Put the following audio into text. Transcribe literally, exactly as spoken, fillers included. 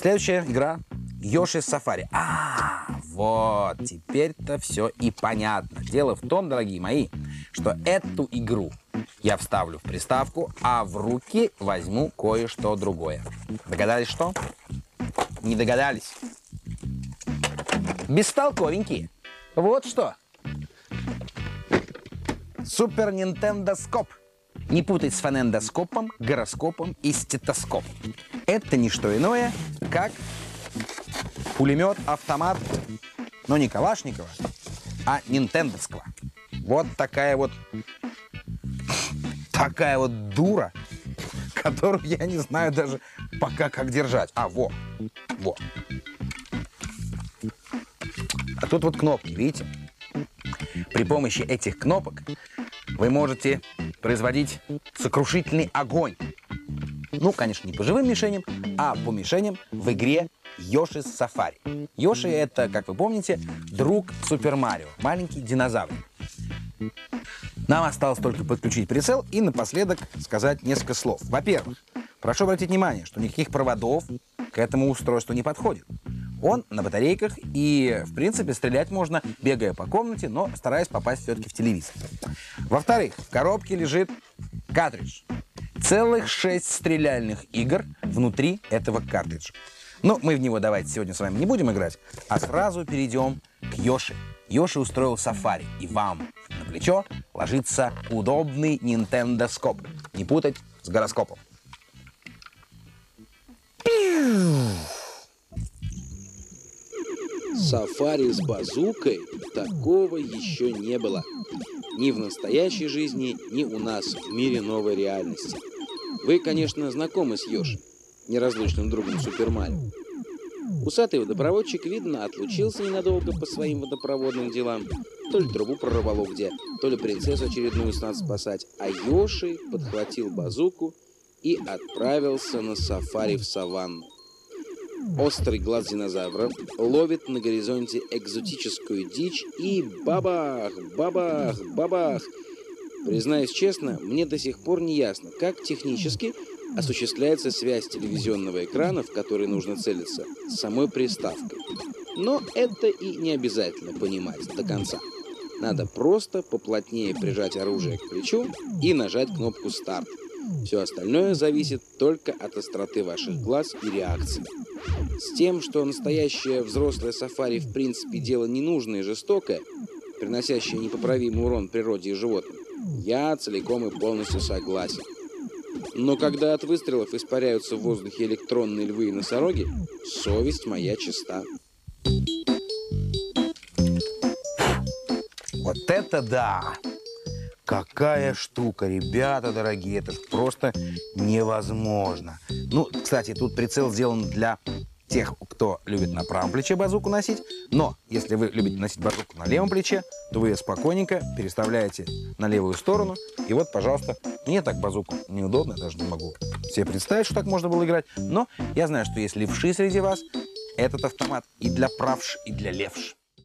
Следующая игра Йоши Сафари. А, вот, теперь-то все и понятно. Дело в том, дорогие мои, что эту игру я вставлю в приставку, а в руки возьму кое-что другое. Догадались, что? Не догадались? Бестолковенькие. Вот что. Супер Нинтендо Скоп. Не путать с фонендоскопом, гороскопом и стетоскопом. Это не что иное, как пулемет, автомат, но не Калашникова, а нинтендовского. Вот такая вот, такая вот дура, которую я не знаю даже пока как держать. А, во, во. А тут вот кнопки, видите? При помощи этих кнопок вы можете производить сокрушительный огонь. Ну, конечно, не по живым мишеням, а по мишеням в игре Йоши Сафари. Йоши — это, как вы помните, друг Супер Марио, маленький динозавр. Нам осталось только подключить прицел и напоследок сказать несколько слов. Во-первых, прошу обратить внимание, что никаких проводов к этому устройству не подходит. Он на батарейках, и, в принципе, стрелять можно, бегая по комнате, но стараясь попасть все-таки в телевизор. Во-вторых, в коробке лежит картридж. Целых шесть стреляльных игр внутри этого картриджа. Но мы в него давайте сегодня с вами не будем играть, а сразу перейдем к Йоши. Йоши устроил сафари, и вам на плечо ложится удобный нинтендоскоп. Не путать с гороскопом. Сафари с базукой такого еще не было. Ни в настоящей жизни, ни у нас в мире новой реальности. Вы, конечно, знакомы с Йоши, неразлучным другом Супер Марио. Усатый водопроводчик, видно, отлучился ненадолго по своим водопроводным делам. То ли трубу прорвало где, то ли принцессу очередную надо спасать. А Йоши подхватил базуку и отправился на сафари в саванну. Острый глаз динозавра ловит на горизонте экзотическую дичь и бабах, бабах, бабах. Признаюсь честно, мне до сих пор не ясно, как технически осуществляется связь телевизионного экрана, в который нужно целиться, с самой приставкой. Но это и не обязательно понимать до конца. Надо просто поплотнее прижать оружие к плечу и нажать кнопку «Старт». Все остальное зависит только от остроты ваших глаз и реакций. С тем, что настоящее взрослое сафари в принципе дело ненужное и жестокое, приносящее непоправимый урон природе и животным, я целиком и полностью согласен. Но когда от выстрелов испаряются в воздухе электронные львы и носороги, совесть моя чиста. Вот это да! Какая штука, ребята дорогие, это просто невозможно. Ну, кстати, тут прицел сделан для тех, кто любит на правом плече базуку носить, но если вы любите носить базуку на левом плече, то вы ее спокойненько переставляете на левую сторону, и вот, пожалуйста, мне так базуку неудобно, я даже не могу себе представить, что так можно было играть, но я знаю, что есть левши среди вас, этот автомат и для правш, и для левш.